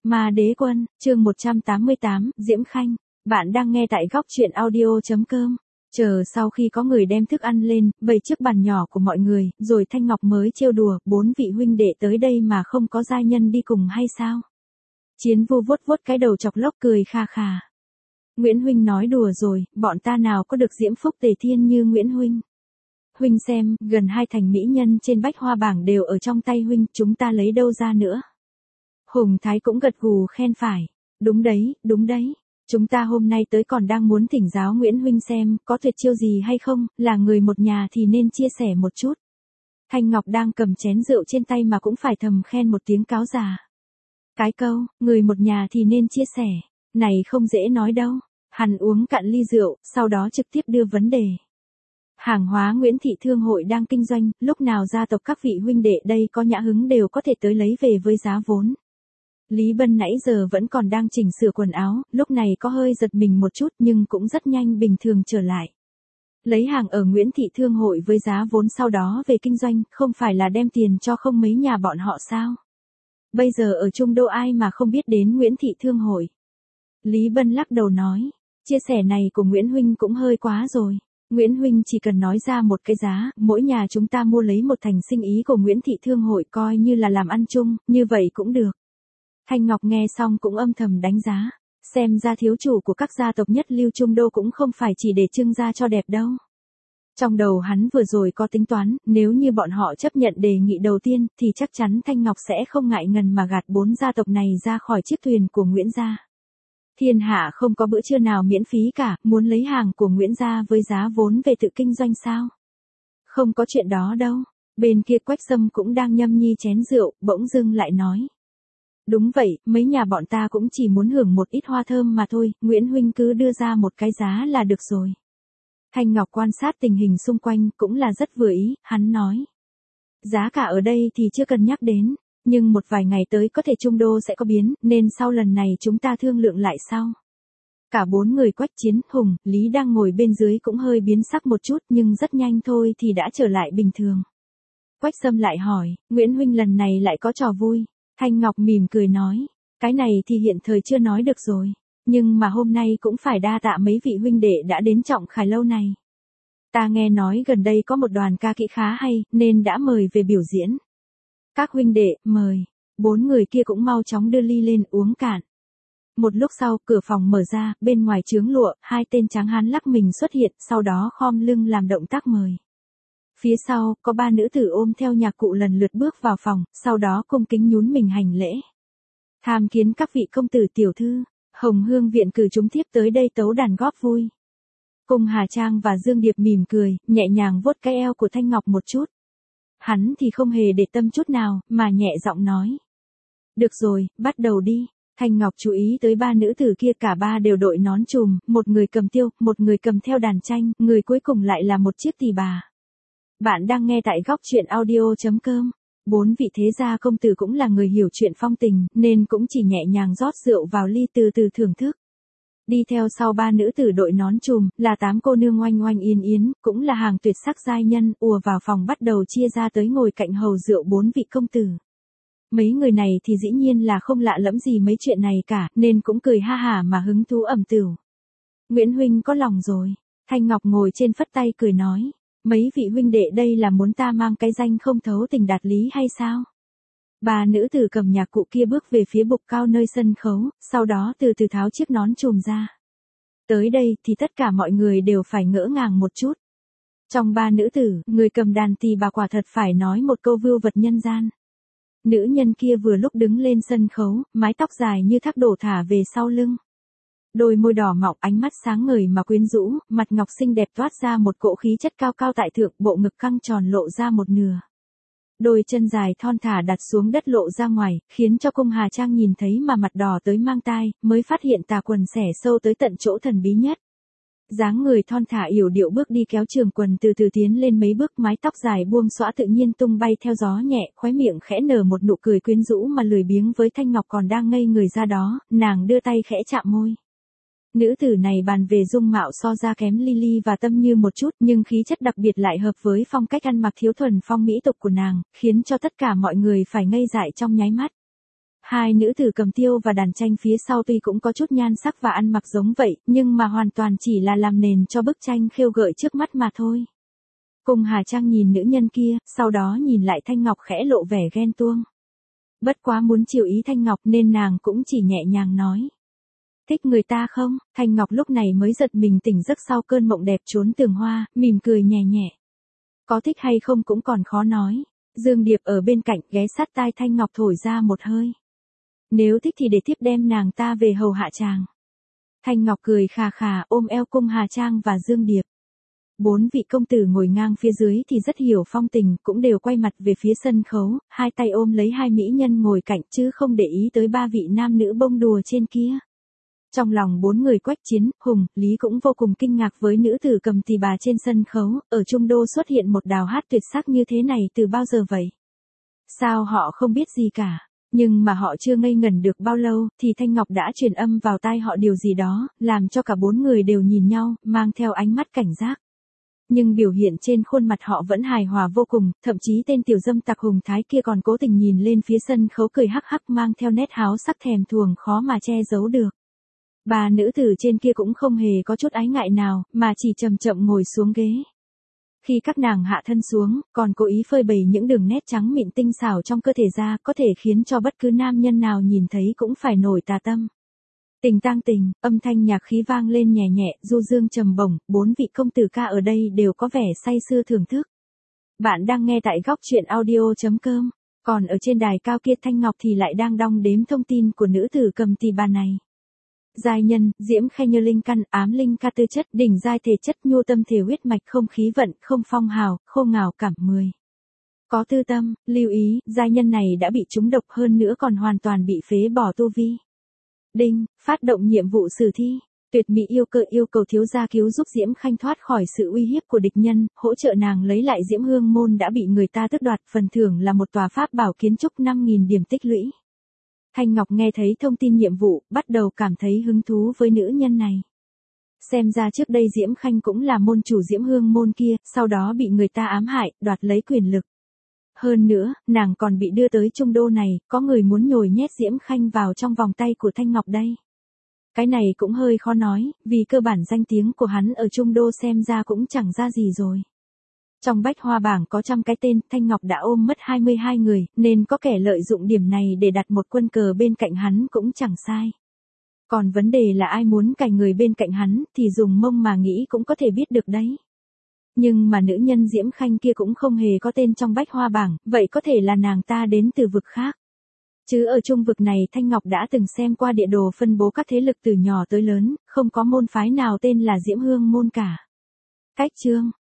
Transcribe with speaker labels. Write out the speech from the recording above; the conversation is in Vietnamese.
Speaker 1: Ma Đế Quân, chương 188, Diễm Khanh. Bạn đang nghe tại góc truyện audio.com. Chờ sau khi có người đem thức ăn lên, bày trước bàn nhỏ của mọi người, rồi Thanh Ngọc mới trêu đùa, 4 vị huynh đệ tới đây mà không có giai nhân đi cùng hay sao? Chiến Vu vuốt vuốt cái đầu chọc lốc cười kha khà. Nguyễn huynh nói đùa rồi, bọn ta nào có được diễm phúc tề thiên như Nguyễn huynh. Huynh xem, gần 2 thành mỹ nhân trên bách hoa bảng đều ở trong tay huynh, chúng ta lấy đâu ra nữa? Hùng Thái cũng gật gù khen phải. Đúng đấy. Chúng ta hôm nay tới còn đang muốn thỉnh giáo Nguyễn huynh xem, có tuyệt chiêu gì hay không, là người một nhà thì nên chia sẻ một chút. Thanh Ngọc đang cầm chén rượu trên tay mà cũng phải thầm khen một tiếng cáo già. Cái câu, người một nhà thì nên chia sẻ, này không dễ nói đâu. Hắn uống cạn ly rượu, sau đó trực tiếp đưa vấn đề. Hàng hóa Nguyễn Thị Thương hội đang kinh doanh, lúc nào gia tộc các vị huynh đệ đây có nhã hứng đều có thể tới lấy về với giá vốn. Lý Bân nãy giờ vẫn còn đang chỉnh sửa quần áo, lúc này có hơi giật mình một chút nhưng cũng rất nhanh bình thường trở lại. Lấy hàng ở Nguyễn Thị Thương hội với giá vốn sau đó về kinh doanh, không phải là đem tiền cho không mấy nhà bọn họ sao? Bây giờ ở Trung Đô ai mà không biết đến Nguyễn Thị Thương hội? Lý Bân lắc đầu nói, chia sẻ này của Nguyễn huynh cũng hơi quá rồi. Nguyễn huynh chỉ cần nói ra một cái giá, mỗi nhà chúng ta mua lấy một thành sinh ý của Nguyễn Thị Thương hội coi như là làm ăn chung, như vậy cũng được. Thanh Ngọc nghe xong cũng âm thầm đánh giá, xem ra thiếu chủ của các gia tộc nhất lưu Trung Đô cũng không phải chỉ để trưng ra cho đẹp đâu. Trong đầu hắn vừa rồi có tính toán, nếu như bọn họ chấp nhận đề nghị đầu tiên, thì chắc chắn Thanh Ngọc sẽ không ngại ngần mà gạt 4 gia tộc này ra khỏi chiếc thuyền của Nguyễn gia. Thiên hạ không có bữa trưa nào miễn phí cả, muốn lấy hàng của Nguyễn gia với giá vốn về tự kinh doanh sao? Không có chuyện đó đâu. Bên kia Quách Sâm cũng đang nhâm nhi chén rượu, bỗng dưng lại nói. Đúng vậy, mấy nhà bọn ta cũng chỉ muốn hưởng một ít hoa thơm mà thôi, Nguyễn huynh cứ đưa ra một cái giá là được rồi. Thanh Ngọc quan sát tình hình xung quanh cũng là rất vừa ý, hắn nói. Giá cả ở đây thì chưa cần nhắc đến, nhưng một vài ngày tới có thể Trung Đô sẽ có biến, nên sau lần này chúng ta thương lượng lại sau. Cả 4 người Quách Chiến, Hùng, Lý đang ngồi bên dưới cũng hơi biến sắc một chút nhưng rất nhanh thôi thì đã trở lại bình thường. Quách Sâm lại hỏi, Nguyễn huynh lần này lại có trò vui. Thanh Ngọc mỉm cười nói, cái này thì hiện thời chưa nói được rồi, nhưng mà hôm nay cũng phải đa tạ mấy vị huynh đệ đã đến Trọng Khải lâu này. Ta nghe nói gần đây có một đoàn ca kỹ khá hay, nên đã mời về biểu diễn. Các huynh đệ, mời. 4 người kia cũng mau chóng đưa ly lên uống cạn. Một lúc sau, cửa phòng mở ra, bên ngoài chướng lụa, 2 tên tráng hán lắc mình xuất hiện, sau đó khom lưng làm động tác mời. Phía sau, có 3 nữ tử ôm theo nhạc cụ lần lượt bước vào phòng, sau đó cung kính nhún mình hành lễ. Tham kiến các vị công tử tiểu thư, Hồng Hương viện cử chúng tiếp tới đây tấu đàn góp vui. Cung Hà Trang và Dương Điệp mỉm cười, nhẹ nhàng vuốt cái eo của Thanh Ngọc một chút. Hắn thì không hề để tâm chút nào, mà nhẹ giọng nói. Được rồi, bắt đầu đi. Thanh Ngọc chú ý tới 3 nữ tử kia, cả 3 đều đội nón trùm, một người cầm tiêu, một người cầm theo đàn tranh, người cuối cùng lại là một chiếc tỳ bà. Bạn đang nghe tại góc truyện audio.com. 4 vị thế gia công tử cũng là người hiểu chuyện phong tình, nên cũng chỉ nhẹ nhàng rót rượu vào ly từ từ thưởng thức. Đi theo sau 3 nữ tử đội nón trùm, là 8 cô nương oanh oanh yên yến, cũng là hàng tuyệt sắc giai nhân, ùa vào phòng bắt đầu chia ra tới ngồi cạnh hầu rượu 4 vị công tử. Mấy người này thì dĩ nhiên là không lạ lẫm gì mấy chuyện này cả, nên cũng cười ha hả mà hứng thú ẩm tửu. Nguyễn huynh có lòng rồi. Thanh Ngọc ngồi trên phất tay cười nói. Mấy vị huynh đệ đây là muốn ta mang cái danh không thấu tình đạt lý hay sao? 3 nữ tử cầm nhạc cụ kia bước về phía bục cao nơi sân khấu, sau đó từ từ tháo chiếc nón trùm ra. Tới đây thì tất cả mọi người đều phải ngỡ ngàng một chút. Trong 3 nữ tử, người cầm đàn thì bà quả thật phải nói một câu vưu vật nhân gian. Nữ nhân kia vừa lúc đứng lên sân khấu, mái tóc dài như thác đổ thả về sau lưng. Đôi môi đỏ mọng, ánh mắt sáng ngời mà quyến rũ, mặt ngọc xinh đẹp toát ra một cỗ khí chất cao cao tại thượng, bộ ngực căng tròn lộ ra một nửa. Đôi chân dài thon thả đặt xuống đất lộ ra ngoài, khiến cho Cung Hà Trang nhìn thấy mà mặt đỏ tới mang tai, mới phát hiện tà quần xẻ sâu tới tận chỗ thần bí nhất. Dáng người thon thả yểu điệu bước đi kéo trường quần từ từ tiến lên mấy bước, mái tóc dài buông xõa tự nhiên tung bay theo gió nhẹ, khóe miệng khẽ nở một nụ cười quyến rũ mà lười biếng với Thanh Ngọc còn đang ngây người ra đó, nàng đưa tay khẽ chạm môi. Nữ tử này bàn về dung mạo so ra kém Lily và Tâm Như một chút, nhưng khí chất đặc biệt lại hợp với phong cách ăn mặc thiếu thuần phong mỹ tục của nàng, khiến cho tất cả mọi người phải ngây dại trong nháy mắt. Hai nữ tử cầm tiêu và đàn tranh phía sau tuy cũng có chút nhan sắc và ăn mặc giống vậy, nhưng mà hoàn toàn chỉ là làm nền cho bức tranh khêu gợi trước mắt mà thôi. Cung Hà Trang nhìn nữ nhân kia, sau đó nhìn lại Thanh Ngọc khẽ lộ vẻ ghen tuông. Bất quá muốn chiều ý Thanh Ngọc nên nàng cũng chỉ nhẹ nhàng nói. Thích người ta không? Thanh Ngọc lúc này mới giật mình tỉnh giấc sau cơn mộng đẹp trốn tường hoa, mỉm cười nhẹ nhẹ. Có thích hay không cũng còn khó nói. Dương Điệp ở bên cạnh ghé sát tai Thanh Ngọc thổi ra một hơi. Nếu thích thì để thiếp đem nàng ta về hầu hạ chàng. Thanh Ngọc cười khà khà ôm eo Cung Hà Trang và Dương Điệp. Bốn vị công tử ngồi ngang phía dưới thì rất hiểu phong tình, cũng đều quay mặt về phía sân khấu, hai tay ôm lấy hai mỹ nhân ngồi cạnh chứ không để ý tới ba vị nam nữ bông đùa trên kia. Trong lòng bốn người Quách Chiến, Hùng, Lý cũng vô cùng kinh ngạc với nữ tử cầm tỳ bà trên sân khấu, ở Trung Đô xuất hiện một đào hát tuyệt sắc như thế này từ bao giờ vậy? Sao họ không biết gì cả? Nhưng mà họ chưa ngây ngẩn được bao lâu, thì Thanh Ngọc đã truyền âm vào tai họ điều gì đó, làm cho cả bốn người đều nhìn nhau, mang theo ánh mắt cảnh giác. Nhưng biểu hiện trên khuôn mặt họ vẫn hài hòa vô cùng, thậm chí tên tiểu dâm tặc Hùng Thái kia còn cố tình nhìn lên phía sân khấu cười hắc hắc mang theo nét háo sắc thèm thuồng khó mà che giấu được. Ba nữ tử trên kia cũng không hề có chút ái ngại nào, mà chỉ chậm chậm ngồi xuống ghế. Khi các nàng hạ thân xuống, còn cố ý phơi bày những đường nét trắng mịn tinh xảo trong cơ thể ra, có thể khiến cho bất cứ nam nhân nào nhìn thấy cũng phải nổi tà tâm. Tình tang tình, âm thanh nhạc khí vang lên nhẹ nhẹ, du dương trầm bổng, bốn vị công tử ca ở đây đều có vẻ say sưa thưởng thức. Bạn đang nghe tại góc truyện audio.com, còn ở trên đài cao kia Thanh Ngọc thì lại đang đong đếm thông tin của nữ tử cầm tỳ bà này. Giai nhân, diễm khe như linh căn, ám linh ca tư chất, đỉnh giai thể chất, nhu tâm thể huyết mạch, không khí vận, không phong hào, khô ngào cảm 10. Có tư tâm, lưu ý, giai nhân này đã bị trúng độc hơn nữa còn hoàn toàn bị phế bỏ tu vi. Đinh, phát động nhiệm vụ sử thi. Tuyệt mỹ yêu cầu thiếu gia cứu giúp Diễm Khanh thoát khỏi sự uy hiếp của địch nhân, hỗ trợ nàng lấy lại Diễm Hương môn đã bị người ta tước đoạt, phần thưởng là một tòa pháp bảo kiến trúc 5.000 điểm tích lũy. Thanh Ngọc nghe thấy thông tin nhiệm vụ, bắt đầu cảm thấy hứng thú với nữ nhân này. Xem ra trước đây Diễm Khanh cũng là môn chủ Diễm Hương môn kia, sau đó bị người ta ám hại, đoạt lấy quyền lực. Hơn nữa, nàng còn bị đưa tới Trung Đô này, có người muốn nhồi nhét Diễm Khanh vào trong vòng tay của Thanh Ngọc đây. Cái này cũng hơi khó nói, vì cơ bản danh tiếng của hắn ở Trung Đô xem ra cũng chẳng ra gì rồi. Trong bách hoa bảng có 100 cái tên, Thanh Ngọc đã ôm mất 22 người, nên có kẻ lợi dụng điểm này để đặt một quân cờ bên cạnh hắn cũng chẳng sai. Còn vấn đề là ai muốn cài người bên cạnh hắn, thì dùng mông mà nghĩ cũng có thể biết được đấy. Nhưng mà nữ nhân Diễm Khanh kia cũng không hề có tên trong bách hoa bảng, vậy có thể là nàng ta đến từ vực khác. Chứ ở trung vực này Thanh Ngọc đã từng xem qua địa đồ phân bố các thế lực từ nhỏ tới lớn, không có môn phái nào tên là Diễm Hương môn cả. Cách chương